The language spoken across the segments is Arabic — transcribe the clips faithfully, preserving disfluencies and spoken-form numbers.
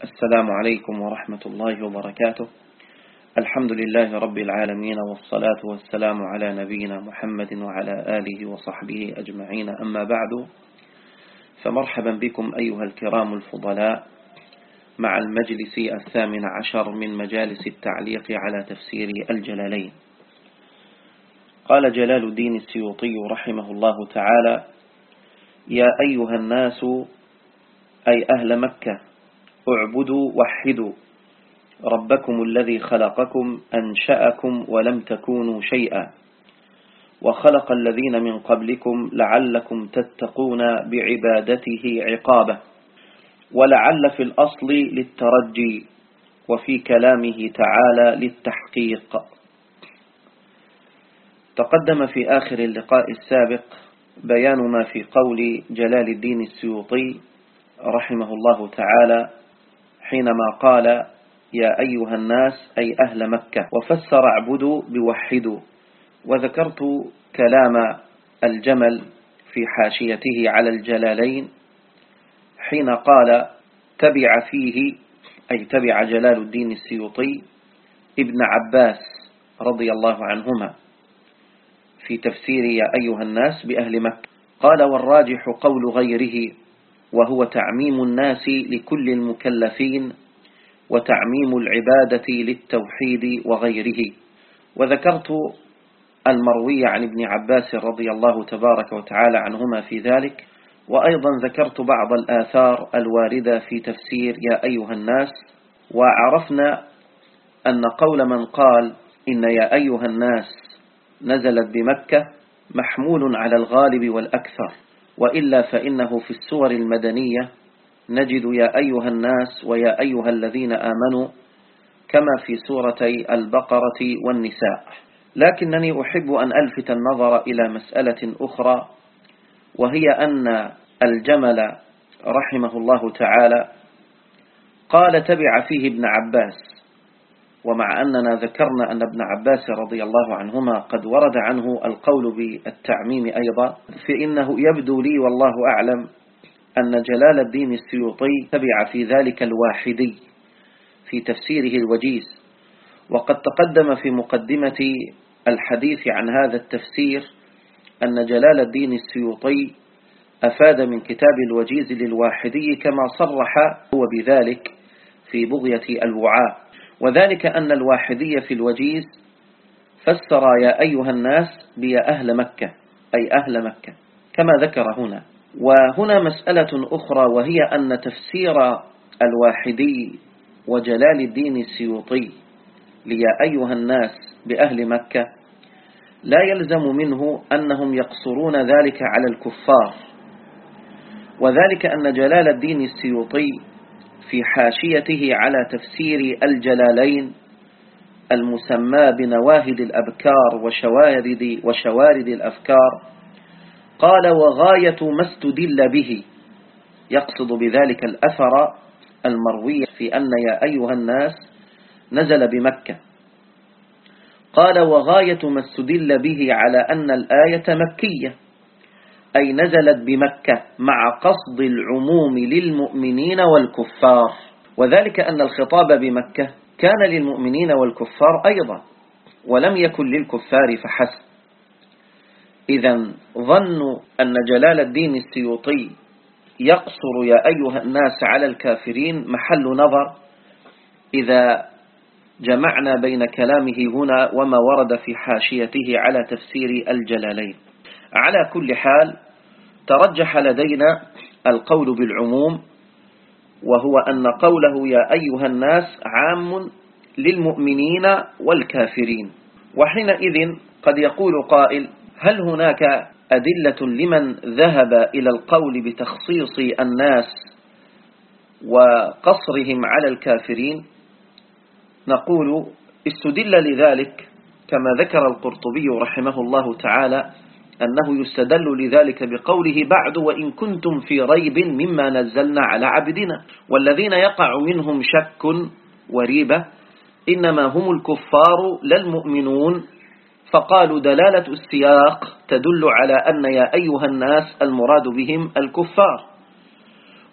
السلام عليكم ورحمة الله وبركاته. الحمد لله رب العالمين، والصلاة والسلام على نبينا محمد وعلى آله وصحبه أجمعين، أما بعد، فمرحبا بكم أيها الكرام الفضلاء مع المجلس الثامن عشر من مجالس التعليق على تفسير الجلالين. قال جلال الدين السيوطي رحمه الله تعالى: يا أيها الناس، أي أهل مكة، اعبدوا وحدوا ربكم الذي خلقكم أنشأكم ولم تكونوا شيئا، وخلق الذين من قبلكم لعلكم تتقون بعبادته عقابه. ولعل في الأصل للترجي، وفي كلامه تعالى للتحقيق. تقدم في آخر اللقاء السابق بيان ما في قول جلال الدين السيوطي رحمه الله تعالى حينما قال: يا أيها الناس، أي أهل مكة، وفسر اعبدوا بوحدوا. وذكرت كلام الجمل في حاشيته على الجلالين حين قال: تبع فيه، أي تبع جلال الدين السيوطي ابن عباس رضي الله عنهما في تفسير يا أيها الناس بأهل مكة. قال: والراجح قول غيره، وهو تعميم الناس لكل المكلفين، وتعميم العبادة للتوحيد وغيره. وذكرت المروي عن ابن عباس رضي الله تبارك وتعالى عنهما في ذلك، وأيضا ذكرت بعض الآثار الواردة في تفسير يا أيها الناس. وعرفنا أن قول من قال إن يا أيها الناس نزلت بمكة محمول على الغالب والأكثر، وإلا فإنه في السور المدنية نجد يا أيها الناس ويا أيها الذين آمنوا كما في سورتي البقرة والنساء. لكنني أحب أن ألفت النظر إلى مسألة أخرى، وهي أن الجمل رحمه الله تعالى قال تبع فيه ابن عباس، ومع أننا ذكرنا أن ابن عباس رضي الله عنهما قد ورد عنه القول بالتعميم أيضا، فإنه يبدو لي والله أعلم أن جلال الدين السيوطي تبع في ذلك الواحدي في تفسيره الوجيز. وقد تقدم في مقدمة الحديث عن هذا التفسير أن جلال الدين السيوطي أفاد من كتاب الوجيز للواحدي كما صرح هو بذلك في بغية الوعاء، وذلك أن الواحدي في الوجيز فسر يا أيها الناس بيا أهل مكة، أي أهل مكة كما ذكر هنا. وهنا مسألة أخرى، وهي أن تفسير الواحدي وجلال الدين السيوطي ليا أيها الناس بأهل مكة لا يلزم منه أنهم يقصرون ذلك على الكفار، وذلك أن جلال الدين السيوطي في حاشيته على تفسير الجلالين المسمى بنواهد الأبكار وشوارد, وشوارد الأفكار قال: وغاية ما استدل به، يقصد بذلك الأثر المروي في أن يا أيها الناس نزل بمكة. قال: وغاية ما استدل به على أن الآية مكية، أي نزلت بمكة مع قصد العموم للمؤمنين والكفار، وذلك أن الخطاب بمكة كان للمؤمنين والكفار أيضا، ولم يكن للكفار فحسب. إذن ظنوا أن جلال الدين السيوطي يقصر يا أيها الناس على الكافرين محل نظر إذا جمعنا بين كلامه هنا وما ورد في حاشيته على تفسير الجلالين. على كل حال، ترجح لدينا القول بالعموم، وهو أن قوله يا أيها الناس عام للمؤمنين والكافرين. وحينئذ قد يقول قائل: هل هناك أدلة لمن ذهب إلى القول بتخصيص الناس وقصرهم على الكافرين؟ نقول: استدل لذلك كما ذكر القرطبي رحمه الله تعالى أنه يستدل لذلك بقوله بعد: وإن كنتم في ريب مما نزلنا على عبدنا. والذين يقع منهم شك وريبة إنما هم الكفار لا المؤمنون، فقالوا دلالة السياق تدل على أن يا أيها الناس المراد بهم الكفار.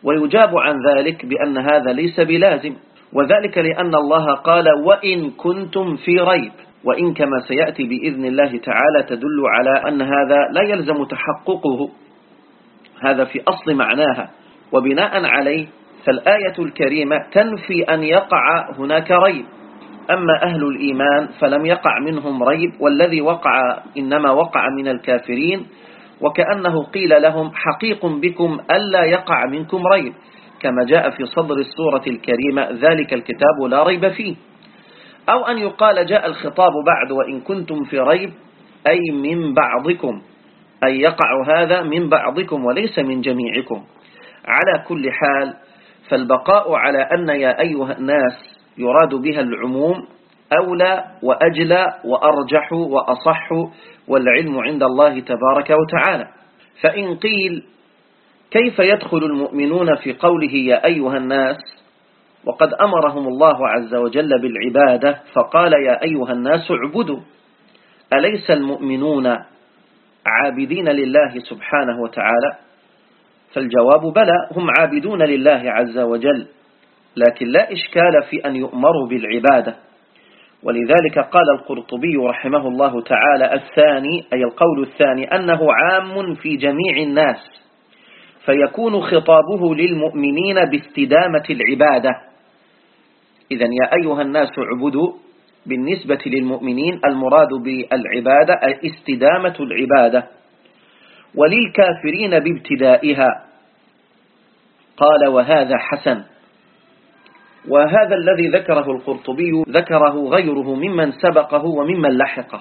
ويجاب عن ذلك بأن هذا ليس بلازم، وذلك لأن الله قال وإن كنتم في ريب، وإن كما سيأتي بإذن الله تعالى تدل على أن هذا لا يلزم تحققه، هذا في أصل معناها، وبناء عليه فالآية الكريمة تنفي أن يقع هناك ريب. أما أهل الإيمان فلم يقع منهم ريب، والذي وقع إنما وقع من الكافرين، وكأنه قيل لهم حقيق بكم ألا يقع منكم ريب، كما جاء في صدر السورة الكريمة ذلك الكتاب لا ريب فيه. أو أن يقال جاء الخطاب بعد وإن كنتم في ريب أي من بعضكم، أي يقع هذا من بعضكم وليس من جميعكم. على كل حال فالبقاء على أن يا أيها الناس يراد بها العموم أولى وأجلى وأرجح وأصح، والعلم عند الله تبارك وتعالى. فإن قيل كيف يدخل المؤمنون في قوله يا أيها الناس وقد أمرهم الله عز وجل بالعبادة فقال يا أيها الناس اعبدوا، أليس المؤمنون عابدين لله سبحانه وتعالى؟ فالجواب بلى، هم عابدون لله عز وجل، لكن لا إشكال في أن يؤمروا بالعبادة. ولذلك قال القرطبي رحمه الله تعالى الثاني، أي القول الثاني، أنه عام في جميع الناس، فيكون خطابه للمؤمنين باستدامة العبادة. إذن يا أيها الناس اعبدوا بالنسبة للمؤمنين المراد بالعبادة استدامة العبادة، وللكافرين بابتدائها. قال وهذا حسن، وهذا الذي ذكره القرطبي ذكره غيره ممن سبقه وممن لحقه.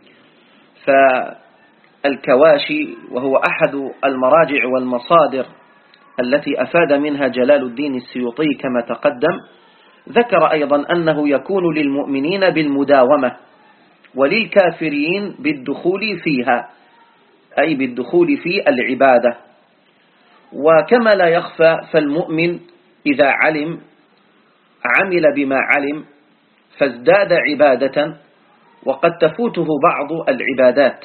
فالكواشي وهو أحد المراجع والمصادر التي أفاد منها جلال الدين السيوطي كما تقدم، ذكر أيضا أنه يكون للمؤمنين بالمداومة وللكافرين بالدخول فيها، أي بالدخول في العبادة. وكما لا يخفى فالمؤمن إذا علم عمل بما علم فازداد عبادة، وقد تفوته بعض العبادات،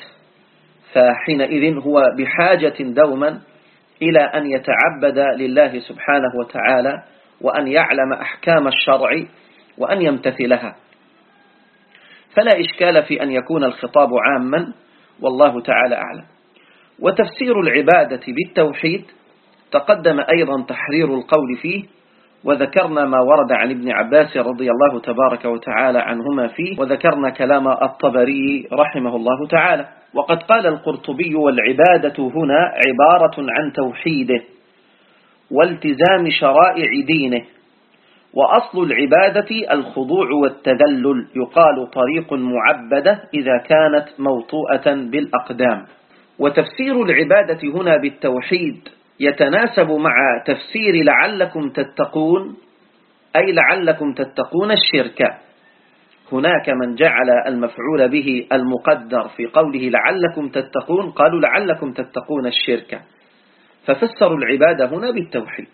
فحينئذ هو بحاجة دوما إلى أن يتعبد لله سبحانه وتعالى، وأن يعلم أحكام الشرع وأن يمتثلها. فلا إشكال في أن يكون الخطاب عاما، والله تعالى أعلم. وتفسير العبادة بالتوحيد تقدم أيضا تحرير القول فيه، وذكرنا ما ورد عن ابن عباس رضي الله تبارك وتعالى عنهما فيه، وذكرنا كلام الطبري رحمه الله تعالى. وقد قال القرطبي والعبادة هنا عبارة عن توحيده والتزام شرائع دينه، وأصل العبادة الخضوع والتذلل، يقال طريق معبدة إذا كانت موطوءة بالأقدام. وتفسير العبادة هنا بالتوحيد يتناسب مع تفسير لعلكم تتقون، أي لعلكم تتقون الشرك. هناك من جعل المفعول به المقدر في قوله لعلكم تتقون، قالوا لعلكم تتقون الشرك، ففسروا العبادة هنا بالتوحيد،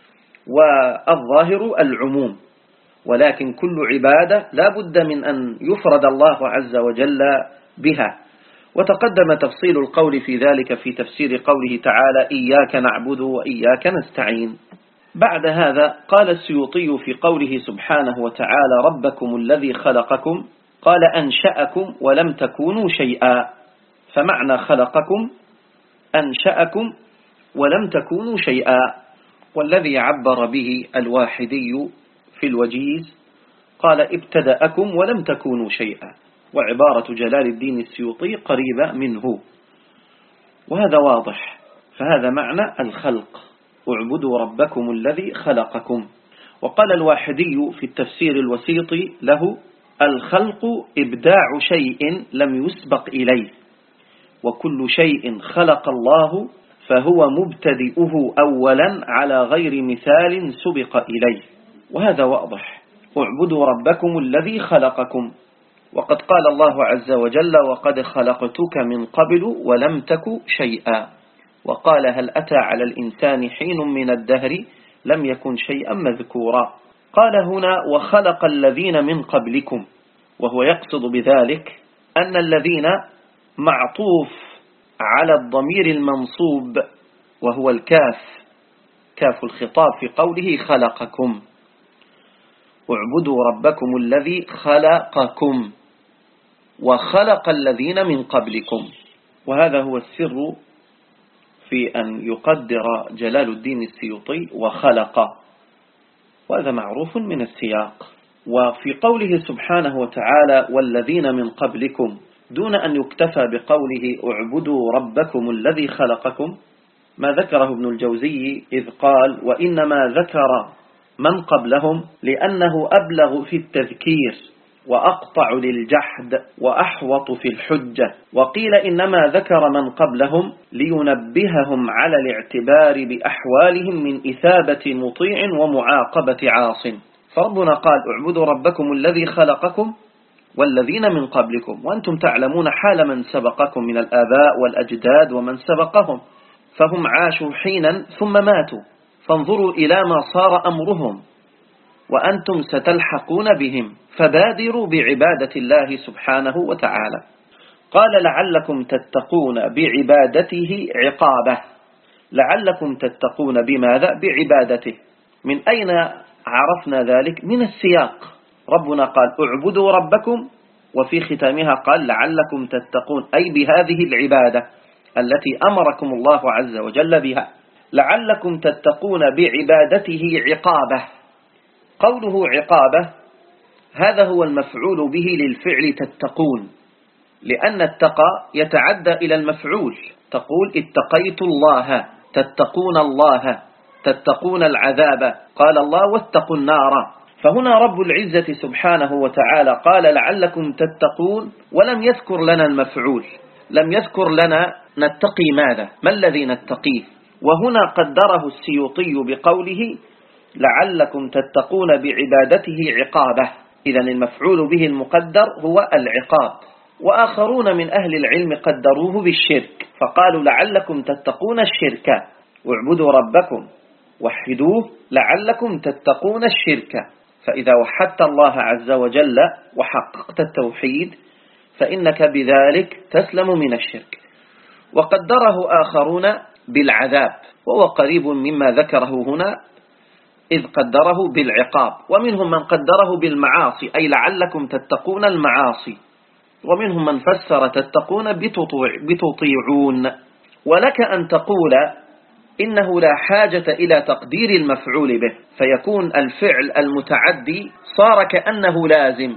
والظاهر العموم، ولكن كل عبادة لا بد من أن يفرد الله عز وجل بها. وتقدم تفصيل القول في ذلك في تفسير قوله تعالى إياك نعبد وإياك نستعين. بعد هذا قال السيوطي في قوله سبحانه وتعالى ربكم الذي خلقكم، قال أنشأكم ولم تكونوا شيئا. فمعنى خلقكم أنشأكم ولم تكونوا شيئا، والذي عبر به الواحدي في الوجيز قال ابتدأكم ولم تكونوا شيئا، وعبارة جلال الدين السيوطي قريبة منه، وهذا واضح. فهذا معنى الخلق، اعبدوا ربكم الذي خلقكم. وقال الواحدي في التفسير الوسيط له الخلق إبداع شيء لم يسبق إليه، وكل شيء خلق الله فهو مبتدئه أولا على غير مثال سبق إليه، وهذا واضح. اعبدوا ربكم الذي خلقكم، وقد قال الله عز وجل وقد خلقتك من قبل ولم تك شيئا، وقال هل أتى على الإنسان حين من الدهر لم يكن شيئا مذكورا. قال هنا وخلق الذين من قبلكم، وهو يقصد بذلك أن الذين معطوف على الضمير المنصوب وهو الكاف، كاف الخطاب في قوله خلقكم، اعبدوا ربكم الذي خلقكم وخلق الذين من قبلكم. وهذا هو السر في أن يقدر جلال الدين السيوطي وخلق، وهذا معروف من السياق. وفي قوله سبحانه وتعالى والذين من قبلكم دون أن يكتفى بقوله اعبدوا ربكم الذي خلقكم، ما ذكره ابن الجوزي إذ قال وإنما ذكر من قبلهم لأنه أبلغ في التذكير وأقطع للجحد وأحوط في الحجة. وقيل إنما ذكر من قبلهم لينبههم على الاعتبار بأحوالهم من إثابة مطيع ومعاقبة عاص. فربنا قال اعبدوا ربكم الذي خلقكم والذين من قبلكم، وأنتم تعلمون حال من سبقكم من الآباء والأجداد ومن سبقهم، فهم عاشوا حينا ثم ماتوا، فانظروا إلى ما صار أمرهم وأنتم ستلحقون بهم، فبادروا بعبادة الله سبحانه وتعالى. قال لعلكم تتقون بعبادته عقابه. لعلكم تتقون بماذا؟ بعبادته. من أين عرفنا ذلك؟ من السياق. ربنا قال اعبدوا ربكم، وفي ختامها قال لعلكم تتقون، أي بهذه العبادة التي أمركم الله عز وجل بها. لعلكم تتقون بعبادته عقابه. قوله عقابه هذا هو المفعول به للفعل تتقون، لأن التقى يتعدى إلى المفعول. تقول اتقيت الله، تتقون الله، تتقون العذاب. قال الله واتقوا النار. فهنا رب العزة سبحانه وتعالى قال لعلكم تتقون ولم يذكر لنا المفعول، لم يذكر لنا نتقي ماذا، ما الذي نتقيه. وهنا قدره السيوطي بقوله لعلكم تتقون بعبادته عقابه. إذن المفعول به المقدر هو العقاب. وآخرون من أهل العلم قدروه بالشرك، فقالوا لعلكم تتقون الشرك، واعبدوا ربكم وحدوه لعلكم تتقون الشرك. فإذا وحدت الله عز وجل وحققت التوحيد فإنك بذلك تسلم من الشرك. وقدره آخرون بالعذاب، وهو قريب مما ذكره هنا إذ قدره بالعقاب. ومنهم من قدره بالمعاصي، أي لعلكم تتقون المعاصي. ومنهم من فسر تتقون بتطيعون. ولك أن تقول إنه لا حاجة إلى تقدير المفعول به، فيكون الفعل المتعدي صار كأنه لازم،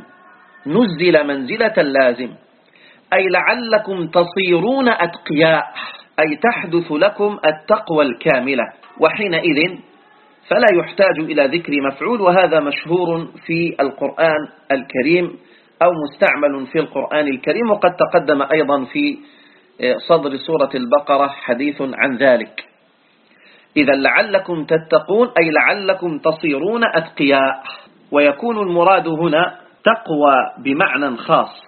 نزل منزلة اللازم، أي لعلكم تصيرون أتقياء، أي تحدث لكم التقوى الكاملة. وحينئذ فلا يحتاج إلى ذكر مفعول، وهذا مشهور في القرآن الكريم أو مستعمل في القرآن الكريم، وقد تقدم أيضا في صدر سورة البقرة حديث عن ذلك. إذا لعلكم تتقون أي لعلكم تصيرون أتقياء. ويكون المراد هنا تقوى بمعنى خاص،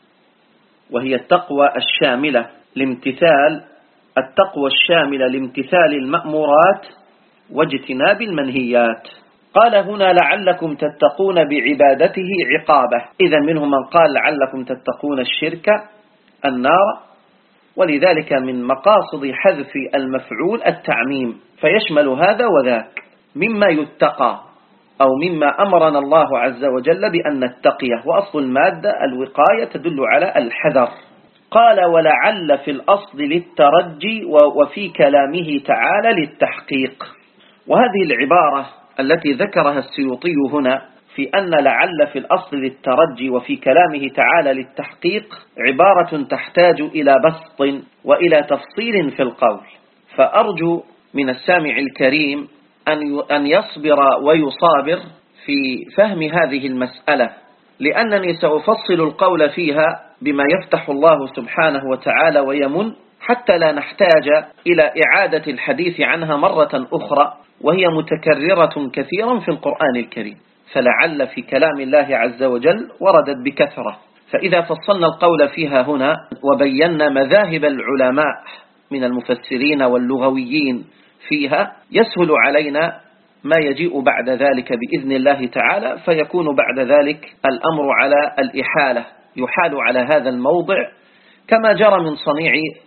وهي التقوى الشاملة لامتثال التقوى الشاملة لامتثال المأمورات واجتناب المنهيات. قال هنا لعلكم تتقون بعبادته عقابه. إذا منهم من قال لعلكم تتقون الشرك النار، ولذلك من مقاصد حذف المفعول التعميم، فيشمل هذا وذاك مما يتقى أو مما أمرنا الله عز وجل بأن نتقيه. وأصل المادة الوقاية تدل على الحذر. قال ولعل في الأصل للترجي، وفي كلامه تعالى للتحقيق. وهذه العبارة التي ذكرها السيوطي هنا في أن لعل في الأصل للترجي وفي كلامه تعالى للتحقيق عبارة تحتاج إلى بسط وإلى تفصيل في القول، فأرجو من السامع الكريم أن يصبر ويصابر في فهم هذه المسألة، لأنني سأفصل القول فيها بما يفتح الله سبحانه وتعالى ويمن، حتى لا نحتاج إلى إعادة الحديث عنها مرة أخرى، وهي متكررة كثيرا في القرآن الكريم. فلعل في كلام الله عز وجل وردت بكثرة، فإذا فصلنا القول فيها هنا وبينا مذاهب العلماء من المفسرين واللغويين فيها، يسهل علينا ما يجيء بعد ذلك بإذن الله تعالى، فيكون بعد ذلك الأمر على الإحالة، يحال على هذا الموضع كما جرى من صنيع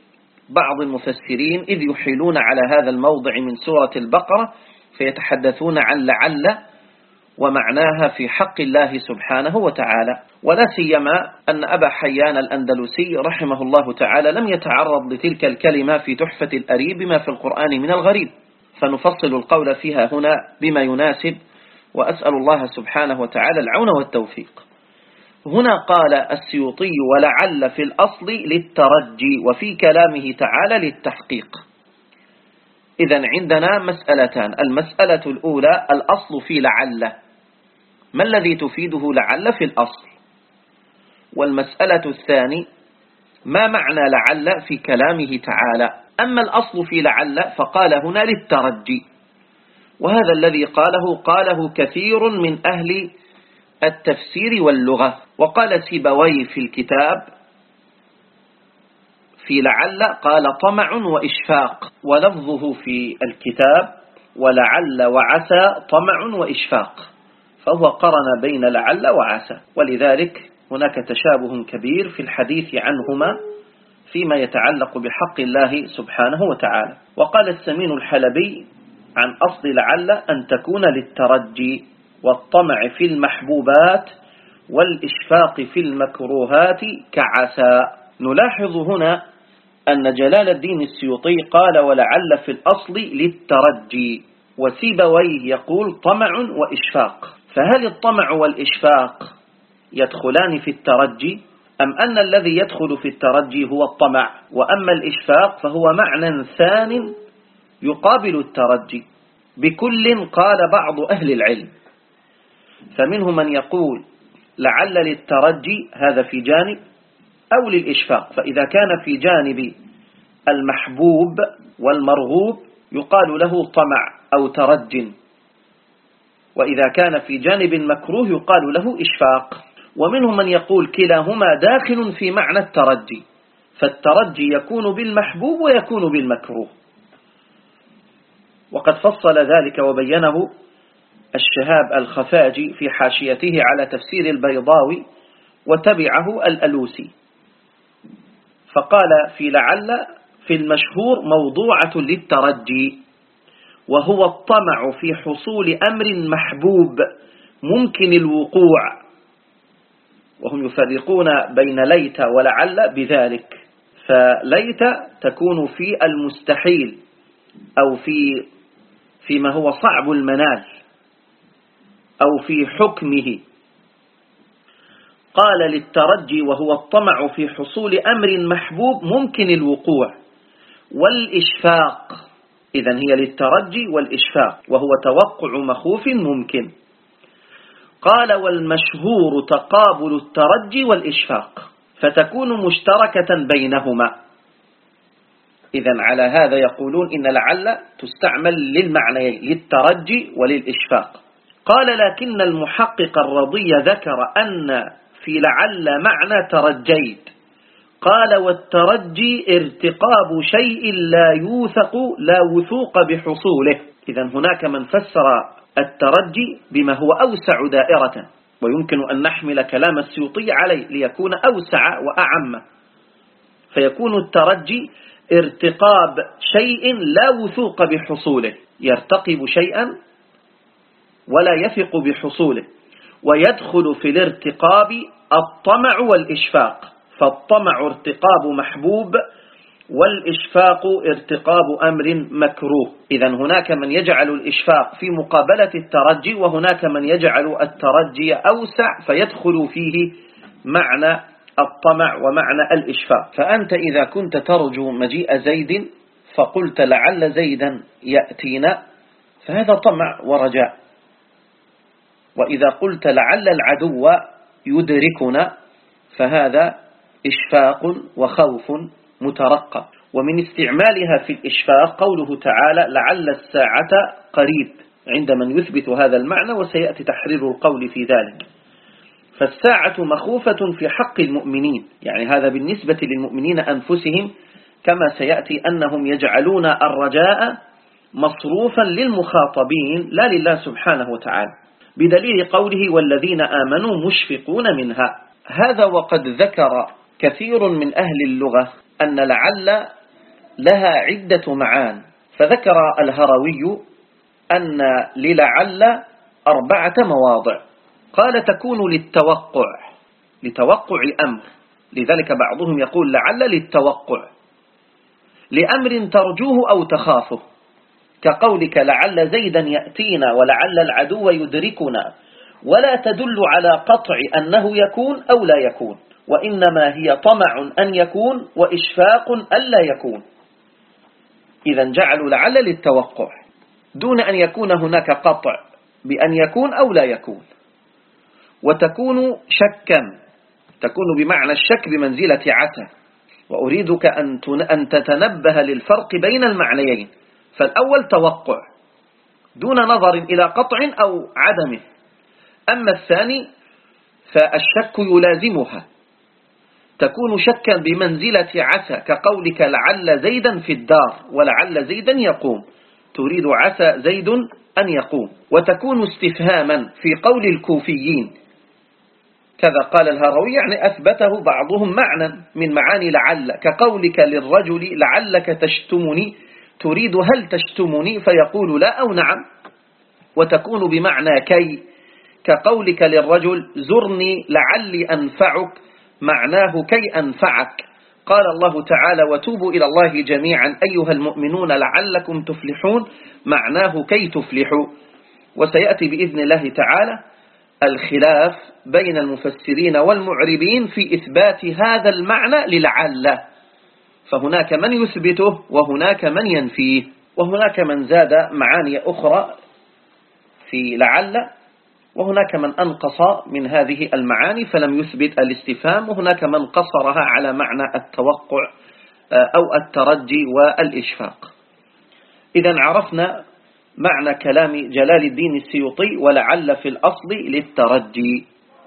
بعض المفسرين إذ يحيلون على هذا الموضع من سورة البقرة فيتحدثون عن لعل ومعناها في حق الله سبحانه وتعالى. ولا سيما أن أبا حيان الأندلسي رحمه الله تعالى لم يتعرض لتلك الكلمة في تحفة الأريب بما في القرآن من الغريب، فنفصل القول فيها هنا بما يناسب، وأسأل الله سبحانه وتعالى العون والتوفيق. هنا قال السيوطي ولعل في الأصل للترجي وفي كلامه تعالى للتحقيق. إذن عندنا مسألتان، المسألة الأولى الأصل في لعل، ما الذي تفيده لعل في الأصل؟ والمسألة الثانية ما معنى لعل في كلامه تعالى؟ أما الأصل في لعل فقال هنا للترجي، وهذا الذي قاله قاله كثير من أهل التفسير واللغة. وقال سيبويه في الكتاب في لعل قال طمع وإشفاق، ولفظه في الكتاب ولعل وعسى طمع وإشفاق، فهو قرن بين لعل وعسى، ولذلك هناك تشابه كبير في الحديث عنهما فيما يتعلق بحق الله سبحانه وتعالى. وقال السمين الحلبي عن أصل لعل أن تكون للترجي والطمع في المحبوبات والإشفاق في المكروهات كعسى. نلاحظ هنا أن جلال الدين السيوطي قال ولعل في الأصل للترجي، وسيبويه يقول طمع وإشفاق، فهل الطمع والإشفاق يدخلان في الترجي، أم أن الذي يدخل في الترجي هو الطمع، وأما الإشفاق فهو معنى ثان يقابل الترجي؟ بكل قال بعض أهل العلم، فمنهم من يقول لعل للترجي هذا في جانب أو للإشفاق، فإذا كان في جانب المحبوب والمرغوب يقال له طمع أو ترج، وإذا كان في جانب المكروه يقال له إشفاق. ومنهم من يقول كلاهما داخل في معنى الترجي، فالترجي يكون بالمحبوب ويكون بالمكروه، وقد فصل ذلك وبينه الشهاب الخفاجي في حاشيته على تفسير البيضاوي وتبعه الألوسي، فقال في لعل في المشهور موضوعة للترجي، وهو الطمع في حصول أمر محبوب ممكن الوقوع، وهم يفرقون بين ليت ولعل بذلك، فليت تكون في المستحيل أو في فيما هو صعب المنال أو في حكمه. قال للترجي وهو الطمع في حصول أمر محبوب ممكن الوقوع، والإشفاق إذن هي للترجي والإشفاق، وهو توقع مخوف ممكن. قال والمشهور تقابل الترجي والإشفاق، فتكون مشتركة بينهما. إذن على هذا يقولون إن لعل تستعمل للمعنيين للترجي وللإشفاق. قال لكن المحقق الرضي ذكر أن في لعل معنى ترجيت، قال والترجي ارتقاب شيء لا يوثق لا وثوق بحصوله. إذن هناك من فسر الترجي بما هو أوسع دائرة، ويمكن أن نحمل كلام السيوطي عليه ليكون أوسع وأعم، فيكون الترجي ارتقاب شيء لا وثوق بحصوله، يرتقب شيئا ولا يثق بحصوله. ويدخل في الارتقاب الطمع والإشفاق، فالطمع ارتقاب محبوب والإشفاق ارتقاب أمر مكروه. إذن هناك من يجعل الإشفاق في مقابلة الترجي، وهناك من يجعل الترجي أوسع فيدخل فيه معنى الطمع ومعنى الإشفاق. فأنت إذا كنت ترجو مجيء زيد فقلت لعل زيدا يأتينا، فهذا طمع ورجاء. وإذا قلت لعل العدو يدركنا فهذا إشفاق وخوف مترقب. ومن استعمالها في الإشفاق قوله تعالى لعل الساعة قريب عند من يثبت هذا المعنى، وسيأتي تحرير القول في ذلك. فالساعة مخوفة في حق المؤمنين، يعني هذا بالنسبة للمؤمنين أنفسهم، كما سيأتي أنهم يجعلون الرجاء مصروفا للمخاطبين لا لله سبحانه وتعالى، بدليل قوله والذين آمنوا مشفقون منها. هذا وقد ذكر كثير من أهل اللغة أن لعل لها عدة معان، فذكر الهروي أن للعل أربعة مواضع. قال تكون للتوقع، لتوقع أمر، لذلك بعضهم يقول لعل للتوقع، لأمر ترجوه أو تخافه، كقولك لعل زيدا يأتينا ولعل العدو يدركنا، ولا تدل على قطع أنه يكون أو لا يكون، وإنما هي طمع أن يكون وإشفاق ألا يكون. إذا جعلوا لعل للتوقع دون أن يكون هناك قطع بأن يكون أو لا يكون. وتكون شكا، تكون بمعنى الشك بمنزلة عسى، وأريدك أن تتنبه للفرق بين المعنيين. فالأول توقع دون نظر إلى قطع أو عدمه، أما الثاني فالشك يلازمها، تكون شكا بمنزلة عسى، كقولك لعل زيدا في الدار ولعل زيدا يقوم، تريد عسى زيد أن يقوم. وتكون استفهاما في قول الكوفيين، كذا قال الهروي، يعني أثبته بعضهم معنى من معاني لعل، كقولك للرجل لعلك تشتمني، تريد هل تشتمني فيقول لا أو نعم. وتكون بمعنى كي، كقولك للرجل زرني لعلي أنفعك، معناه كي أنفعك. قال الله تعالى وتوبوا إلى الله جميعا أيها المؤمنون لعلكم تفلحون، معناه كي تفلحوا. وسيأتي بإذن الله تعالى الخلاف بين المفسرين والمعربين في إثبات هذا المعنى للعل، فهناك من يثبته وهناك من ينفيه، وهناك من زاد معاني أخرى في لعل، وهناك من أنقص من هذه المعاني فلم يثبت الاستفهام، وهناك من قصرها على معنى التوقع أو الترجي والإشفاق. إذن عرفنا معنى كلام جلال الدين السيوطي ولعل في الأصل للترجي.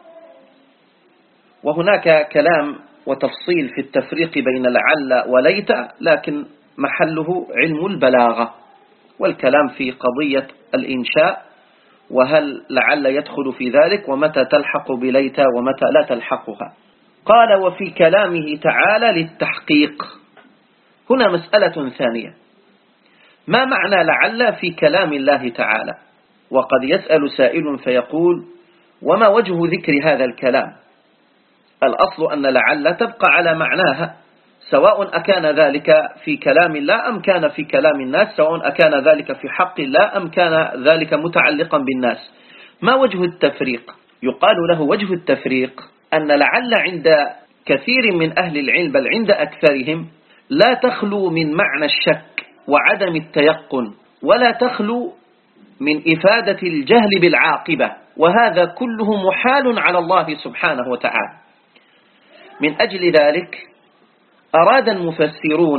وهناك كلام وتفصيل في التفريق بين لعل وليت، لكن محله علم البلاغة، والكلام في قضية الإنشاء، وهل لعل يدخل في ذلك، ومتى تلحق بليت ومتى لا تلحقها. قال وفي كلامه تعالى للتحقيق. هنا مسألة ثانية، ما معنى لعل في كلام الله تعالى؟ وقد يسأل سائل فيقول وما وجه ذكر هذا الكلام؟ الأصل أن لعل تبقى على معناها، سواء أكان ذلك في كلام الله أم كان في كلام الناس، سواء أكان ذلك في حق الله أم كان ذلك متعلقا بالناس. ما وجه التفريق؟ يقال له وجه التفريق أن لعل عند كثير من أهل العلم بل عند أكثرهم لا تخلو من معنى الشك وعدم التيقن، ولا تخلو من إفادة الجهل بالعاقبة، وهذا كله محال على الله سبحانه وتعالى. من أجل ذلك أراد المفسرون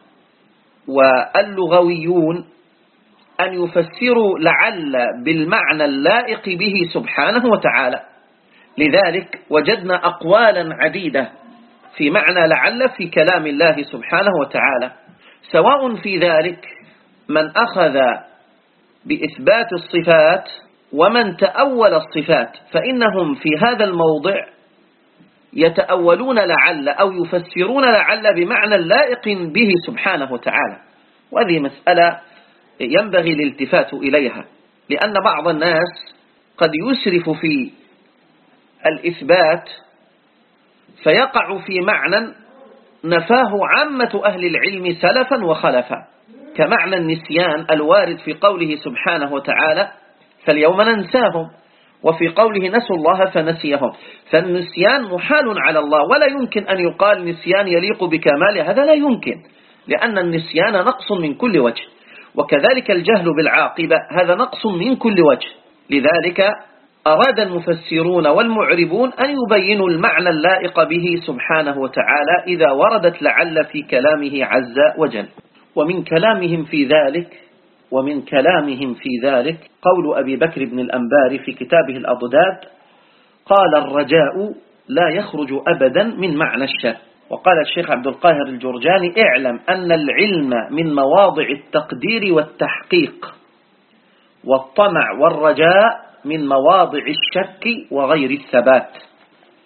واللغويون أن يفسروا لعل بالمعنى اللائق به سبحانه وتعالى، لذلك وجدنا أقوالا عديدة في معنى لعل في كلام الله سبحانه وتعالى، سواء في ذلك من أخذ بإثبات الصفات ومن تأول الصفات، فإنهم في هذا الموضع يتأولون لعل أو يفسرون لعل بمعنى اللائق به سبحانه وتعالى. وهذه مسألة ينبغي الالتفات إليها، لأن بعض الناس قد يسرف في الإثبات فيقع في معنى نفاه عامة أهل العلم سلفا وخلفا، كمعنى النسيان الوارد في قوله سبحانه وتعالى فاليوم ننساهم، وفي قوله نسوا الله فنسيهم. فالنسيان محال على الله، ولا يمكن أن يقال نسيان يليق بكماله، هذا لا يمكن، لأن النسيان نقص من كل وجه، وكذلك الجهل بالعاقبة هذا نقص من كل وجه. لذلك أراد المفسرون والمعربون أن يبينوا المعنى اللائق به سبحانه وتعالى إذا وردت لعل في كلامه عز وجل. ومن كلامهم في ذلك ومن كلامهم في ذلك قول أبي بكر بن الأنباري في كتابه الأضداد، قال الرجاء لا يخرج أبدا من معنى الشك. وقال الشيخ عبد القاهر الجرجاني اعلم أن العلم من مواضع التقدير والتحقيق، والطمع والرجاء من مواضع الشك وغير الثبات.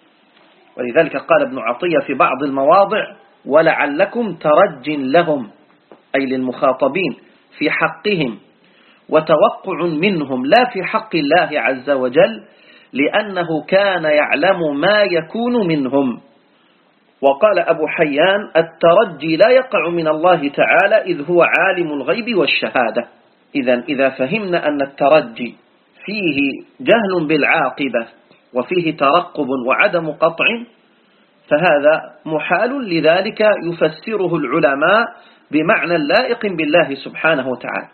ولذلك قال ابن عطية في بعض المواضع ولعلكم ترج لهم، أي للمخاطبين في حقهم وتوقع منهم لا في حق الله عز وجل، لأنه كان يعلم ما يكون منهم. وقال أبو حيان: الترجي لا يقع من الله تعالى إذ هو عالم الغيب والشهادة. إذن إذا فهمنا أن الترجي فيه جهل بالعاقبة وفيه ترقب وعدم قطع، فهذا محال، لذلك يفسره العلماء بمعنى لائق بالله سبحانه وتعالى.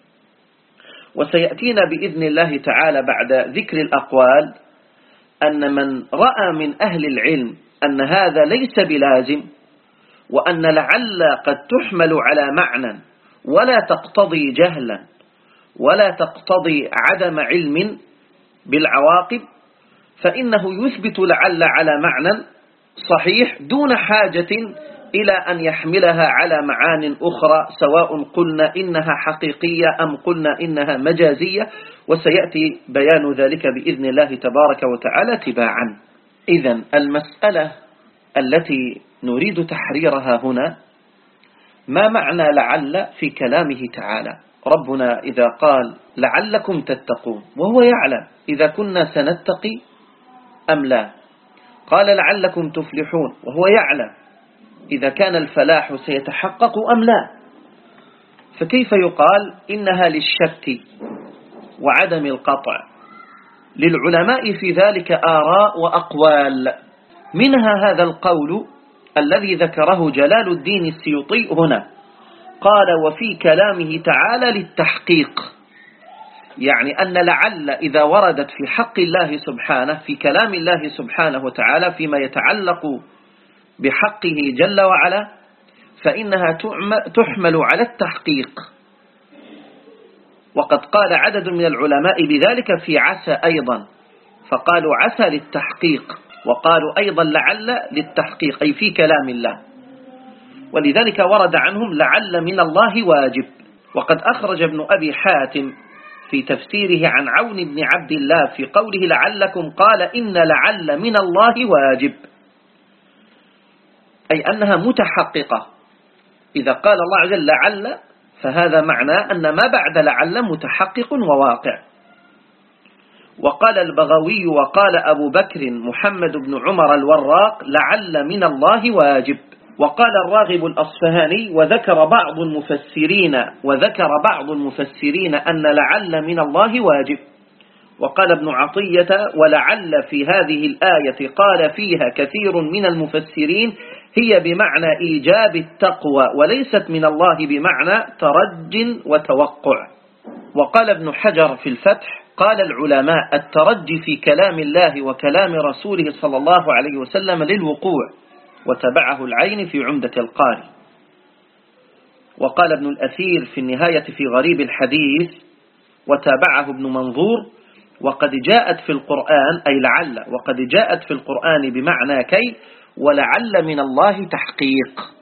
وسيأتينا بإذن الله تعالى بعد ذكر الأقوال أن من رأى من أهل العلم أن هذا ليس بلازم، وأن لعل قد تحمل على معنى ولا تقتضي جهلا ولا تقتضي عدم علم بالعواقب، فإنه يثبت لعل على معنى صحيح دون حاجة إلى أن يحملها على معان أخرى، سواء قلنا إنها حقيقية أم قلنا إنها مجازية، وسيأتي بيان ذلك بإذن الله تبارك وتعالى تباعا. إذن المسألة التي نريد تحريرها هنا: ما معنى لعل في كلامه تعالى؟ ربنا إذا قال لعلكم تتقون وهو يعلم إذا كنا سنتقي أم لا، قال لعلكم تفلحون وهو يعلم إذا كان الفلاح سيتحقق أم لا، فكيف يقال إنها للشك وعدم القطع؟ للعلماء في ذلك آراء وأقوال، منها هذا القول الذي ذكره جلال الدين السيوطي هنا، قال: وفي كلامه تعالى للتحقيق، يعني أن لعل إذا وردت في حق الله سبحانه في كلام الله سبحانه وتعالى فيما يتعلق بحقه جل وعلا، فإنها تحمل على التحقيق. وقد قال عدد من العلماء بذلك في عسى أيضا، فقالوا عسى للتحقيق، وقالوا أيضا لعل للتحقيق أي في كلام الله، ولذلك ورد عنهم لعل من الله واجب. وقد أخرج ابن أبي حاتم في تفسيره عن عون بن عبد الله في قوله لعلكم قال إن لعل من الله واجب، أي أنها متحققة. إذا قال الله عز وجل لعل فهذا معناه أن ما بعد لعل متحقق وواقع. وقال البغوي وقال أبو بكر محمد بن عمر الوراق لعل من الله واجب. وقال الراغب الأصفهاني وذكر بعض المفسرين وذكر بعض المفسرين أن لعل من الله واجب. وقال ابن عطية ولعل في هذه الآية قال فيها كثير من المفسرين هي بمعنى إيجاب التقوى وليست من الله بمعنى ترج وتوقع. وقال ابن حجر في الفتح قال العلماء الترجي في كلام الله وكلام رسوله صلى الله عليه وسلم للوقوع، وتبعه العين في عمدة القاري. وقال ابن الأثير في النهاية في غريب الحديث وتابعه ابن منظور وقد جاءت في القرآن أي لعل، وقد جاءت في القرآن بمعنى كي، ولعل من الله تحقيق.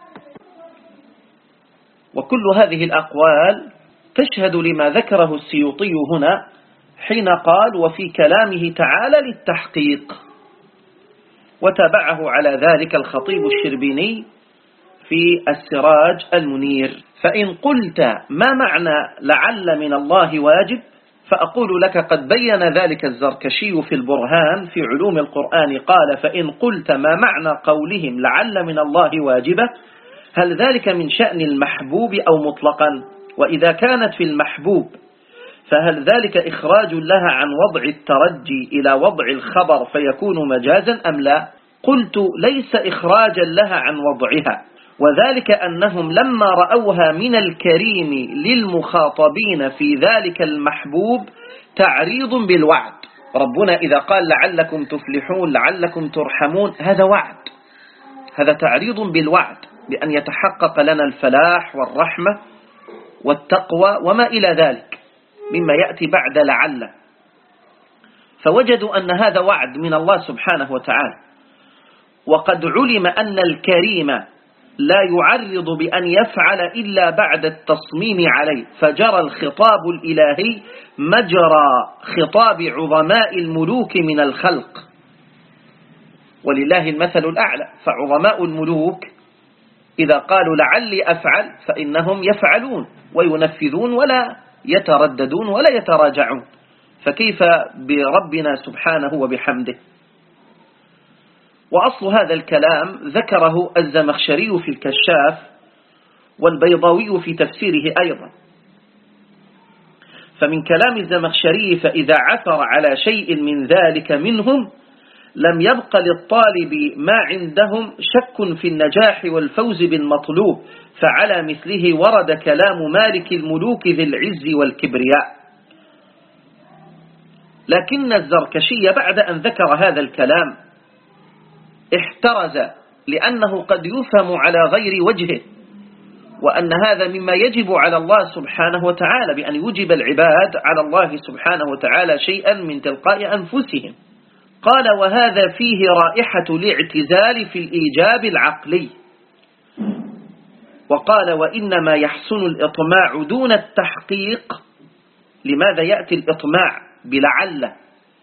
وكل هذه الأقوال تشهد لما ذكره السيوطي هنا حين قال وفي كلامه تعالى للتحقيق، وتابعه على ذلك الخطيب الشربيني في السراج المنير. فإن قلت ما معنى لعل من الله واجب، فأقول لك قد بين ذلك الزركشي في البرهان في علوم القرآن، قال فإن قلت ما معنى قولهم لعل من الله واجبة، هل ذلك من شأن المحبوب أو مطلقا؟ وإذا كانت في المحبوب فهل ذلك إخراج لها عن وضع الترجي إلى وضع الخبر فيكون مجازا أم لا؟ قلت ليس إخراجا لها عن وضعها، وذلك أنهم لما رأوها من الكريم للمخاطبين في ذلك المحبوب تعريض بالوعد. ربنا إذا قال لعلكم تفلحون لعلكم ترحمون، هذا وعد، هذا تعريض بالوعد بأن يتحقق لنا الفلاح والرحمة والتقوى وما إلى ذلك مما يأتي بعد لعل. فوجدوا أن هذا وعد من الله سبحانه وتعالى، وقد علم أن الكريم لا يعرض بأن يفعل إلا بعد التصميم عليه، فجرى الخطاب الإلهي مجرى خطاب عظماء الملوك من الخلق، ولله المثل الأعلى. فعظماء الملوك إذا قالوا لعلي أفعل فإنهم يفعلون وينفذون ولا يترددون ولا يتراجعون، فكيف بربنا سبحانه وبحمده؟ وأصل هذا الكلام ذكره الزمخشري في الكشاف والبيضاوي في تفسيره أيضا. فمن كلام الزمخشري: فإذا عثر على شيء من ذلك منهم لم يبق للطالب ما عندهم شك في النجاح والفوز بالمطلوب، فعلى مثله ورد كلام مالك الملوك ذي العز والكبرياء. لكن الزركشي بعد أن ذكر هذا الكلام احترز، لأنه قد يفهم على غير وجهه، وأن هذا مما يجب على الله سبحانه وتعالى، بأن يجب العباد على الله سبحانه وتعالى شيئا من تلقاء أنفسهم. قال: وهذا فيه رائحة الاعتزال في الإيجاب العقلي. وقال: وإنما يحسن الإطماع دون التحقيق. لماذا يأتي الإطماع بلعل؟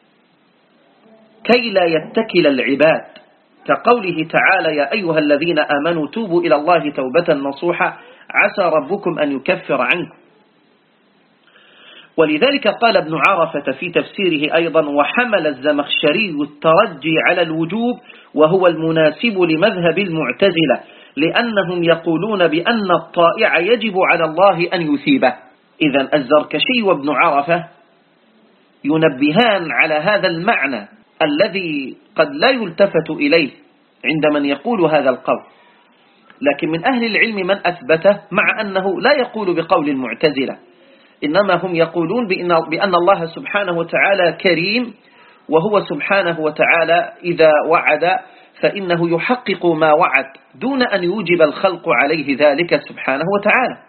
كي لا يتكل العباد، كقوله تعالى: يا أيها الذين آمنوا توبوا إلى الله توبة نصوحا عسى ربكم أن يكفر عنكم. ولذلك قال ابن عرفة في تفسيره أيضا: وحمل الزمخشري الترجي على الوجوب وهو المناسب لمذهب المعتزلة، لأنهم يقولون بأن الطائع يجب على الله أن يثيبه. إذن الزركشي وابن عرفة ينبهان على هذا المعنى الذي قد لا يلتفت إليه عند من يقول هذا القول، لكن من أهل العلم من أثبته، مع أنه لا يقول بقول المعتزلة، إنما هم يقولون بأن الله سبحانه وتعالى كريم، وهو سبحانه وتعالى إذا وعد فإنه يحقق ما وعد دون أن يوجب الخلق عليه ذلك سبحانه وتعالى.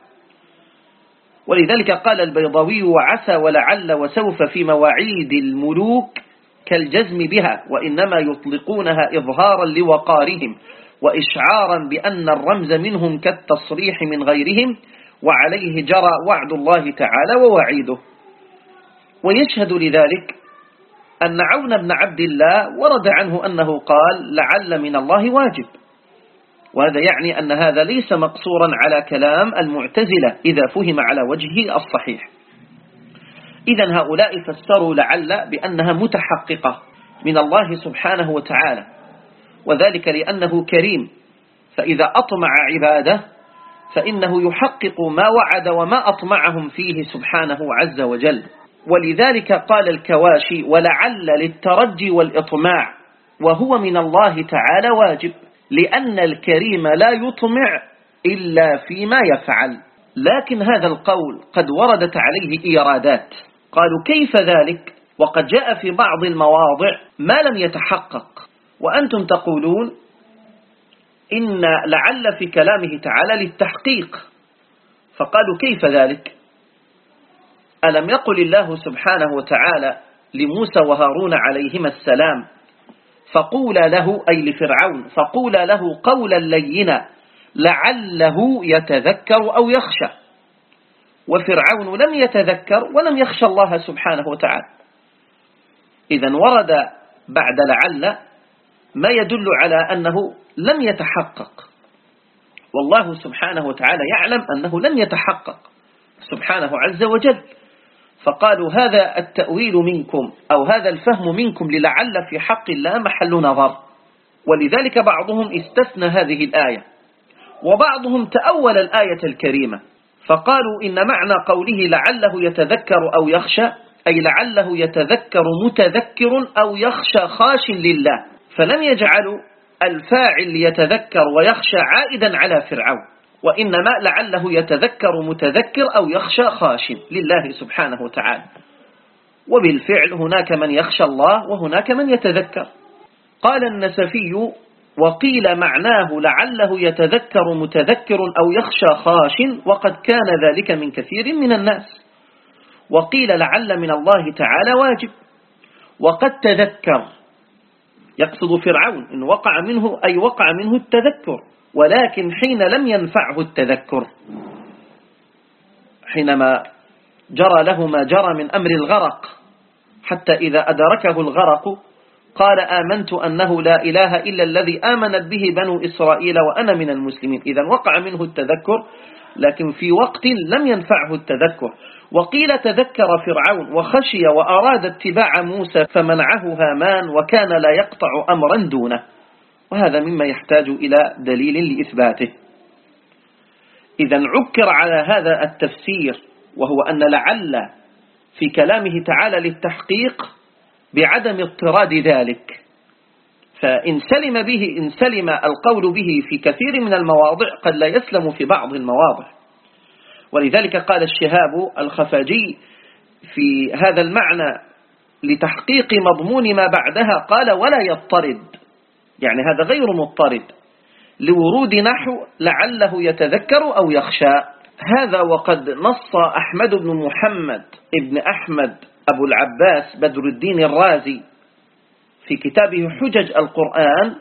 ولذلك قال البيضاوي: وعسى ولعل وسوف في مواعيد الملوك كالجزم بها، وإنما يطلقونها إظهارا لوقارهم وإشعارا بأن الرمز منهم كالتصريح من غيرهم، وعليه جرى وعد الله تعالى ووعيده. ويشهد لذلك أن عون بن عبد الله ورد عنه أنه قال: لعل من الله واجب. وهذا يعني أن هذا ليس مقصورا على كلام المعتزلة إذا فهم على وجهه الصحيح. إذن هؤلاء فسروا لعل بأنها متحققة من الله سبحانه وتعالى، وذلك لأنه كريم، فإذا أطمع عباده فإنه يحقق ما وعد وما أطمعهم فيه سبحانه عز وجل. ولذلك قال الكواشي: ولعل للترجي والإطماع، وهو من الله تعالى واجب، لأن الكريم لا يطمع إلا فيما يفعل. لكن هذا القول قد وردت عليه إيرادات، قالوا: كيف ذلك وقد جاء في بعض المواضع ما لم يتحقق، وأنتم تقولون إن لعل في كلامه تعالى للتحقيق. فقالوا: كيف ذلك؟ ألم يقل الله سبحانه وتعالى لموسى وهارون عليهما السلام: فقولا له، أي لفرعون، فقولا له قولا لينا لعله يتذكر أو يخشى. وفرعون لم يتذكر ولم يخشى الله سبحانه وتعالى. إذن ورد بعد لعل ما يدل على أنه لم يتحقق، والله سبحانه وتعالى يعلم أنه لم يتحقق سبحانه عز وجل. فقالوا: هذا التأويل منكم أو هذا الفهم منكم للعل في حق الله محل نظر. ولذلك بعضهم استثنى هذه الآية، وبعضهم تأول الآية الكريمة، فقالوا: إن معنى قوله لعله يتذكر أو يخشى أي لعله يتذكر متذكر أو يخشى خاش لله، فلم يجعلوا الفاعل يتذكر ويخشى عائدا على فرعون، وإنما لعله يتذكر متذكر أو يخشى خاش لله سبحانه وتعالى. وبالفعل هناك من يخشى الله وهناك من يتذكر. قال النسفي: وقيل معناه لعله يتذكر متذكر أو يخشى خاش، وقد كان ذلك من كثير من الناس. وقيل لعل من الله تعالى واجب، وقد تذكر، يقصد فرعون إن وقع منه أي وقع منه التذكر، ولكن حين لم ينفعه التذكر، حينما جرى له ما جرى من أمر الغرق، حتى إذا أدركه الغرق قال آمنت أنه لا إله إلا الذي آمنت به بنو إسرائيل وأنا من المسلمين. إذن وقع منه التذكر، لكن في وقت لم ينفعه التذكر. وقيل تذكر فرعون وخشي وأراد اتباع موسى فمنعه هامان وكان لا يقطع أمرا دونه، وهذا مما يحتاج إلى دليل لإثباته. إذن عكر على هذا التفسير، وهو أن لعل في كلامه تعالى للتحقيق بعدم اضطراد ذلك، فإن سلم به إن سلم القول به في كثير من المواضع قد لا يسلم في بعض المواضع. ولذلك قال الشهاب الخفاجي في هذا المعنى لتحقيق مضمون ما بعدها، قال ولا يضطرد، يعني هذا غير مضطرد لورود نحو لعله يتذكر أو يخشى. هذا وقد نص أحمد بن محمد ابن أحمد أبو العباس بدر الدين الرازي في كتابه حجج القرآن،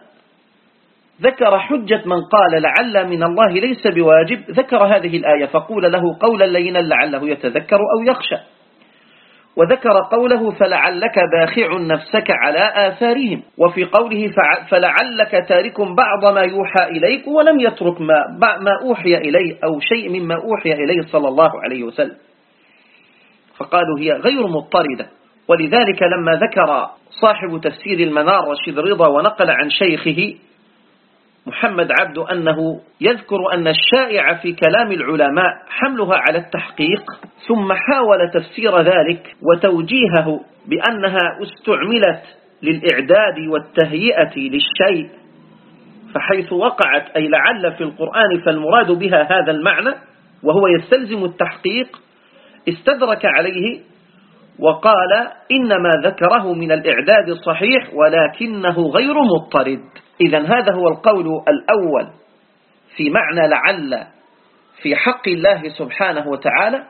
ذكر حجة من قال لعل من الله ليس بواجب، ذكر هذه الآية فقول له قولا لينا لعله يتذكر أو يخشى، وذكر قوله فلعلك باخع نفسك على آثارهم، وفي قوله فلعلك تارك بعض ما يوحى إليك، ولم يترك ما, ما أوحي إليه أو شيء مما أوحي إليه صلى الله عليه وسلم، فقالوا هي غير مضطردة. ولذلك لما ذكر صاحب تفسير المنار رشيد رضا ونقل عن شيخه محمد عبد أنه يذكر أن الشائع في كلام العلماء حملها على التحقيق، ثم حاول تفسير ذلك وتوجيهه بأنها استعملت للإعداد والتهيئة للشيء، فحيث وقعت أي لعل في القرآن فالمراد بها هذا المعنى وهو يستلزم التحقيق، استدرك عليه وقال إنما ذكره من الإعداد صحيح ولكنه غير مضطرد. إذن هذا هو القول الأول في معنى لعل في حق الله سبحانه وتعالى.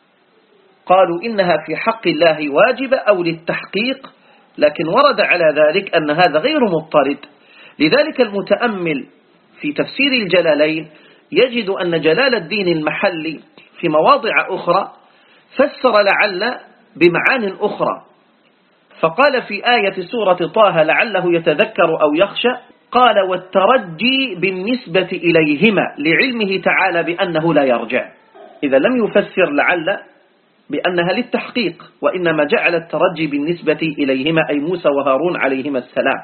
قالوا إنها في حق الله واجبة أو للتحقيق، لكن ورد على ذلك أن هذا غير مضطرد. لذلك المتأمل في تفسير الجلالين يجد أن جلال الدين المحلي في مواضع أخرى فسر لعل بمعان أخرى، فقال في آية سورة طه لعله يتذكر أو يخشى، قال والترجي بالنسبة إليهما لعلمه تعالى بأنه لا يرجع. إذا لم يفسر لعل بأنها للتحقيق، وإنما جعل الترجي بالنسبة إليهما أي موسى وهارون عليهما السلام.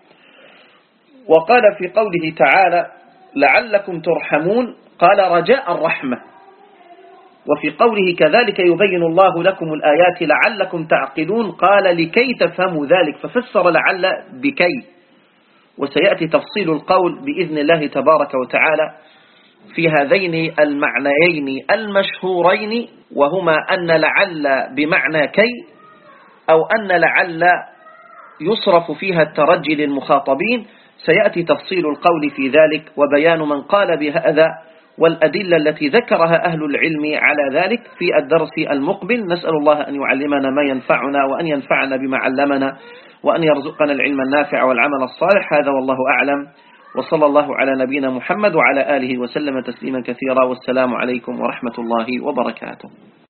وقال في قوله تعالى لعلكم ترحمون قال رجاء الرحمة. وفي قوله كذلك يبين الله لكم الآيات لعلكم تعقلون قال لكي تفهموا ذلك، ففسر لعل بكي. وسيأتي تفصيل القول بإذن الله تبارك وتعالى في هذين المعنيين المشهورين، وهما أن لعل بمعنى كي، أو أن لعل يصرف فيها الترجي للمخاطبين. سيأتي تفصيل القول في ذلك وبيان من قال بهذا والأدلة التي ذكرها أهل العلم على ذلك في الدرس المقبل. نسأل الله أن يعلمنا ما ينفعنا وأن ينفعنا بما علمنا وأن يرزقنا العلم النافع والعمل الصالح. هذا والله أعلم، وصلى الله على نبينا محمد وعلى آله وسلم تسليما كثيرا، والسلام عليكم ورحمة الله وبركاته.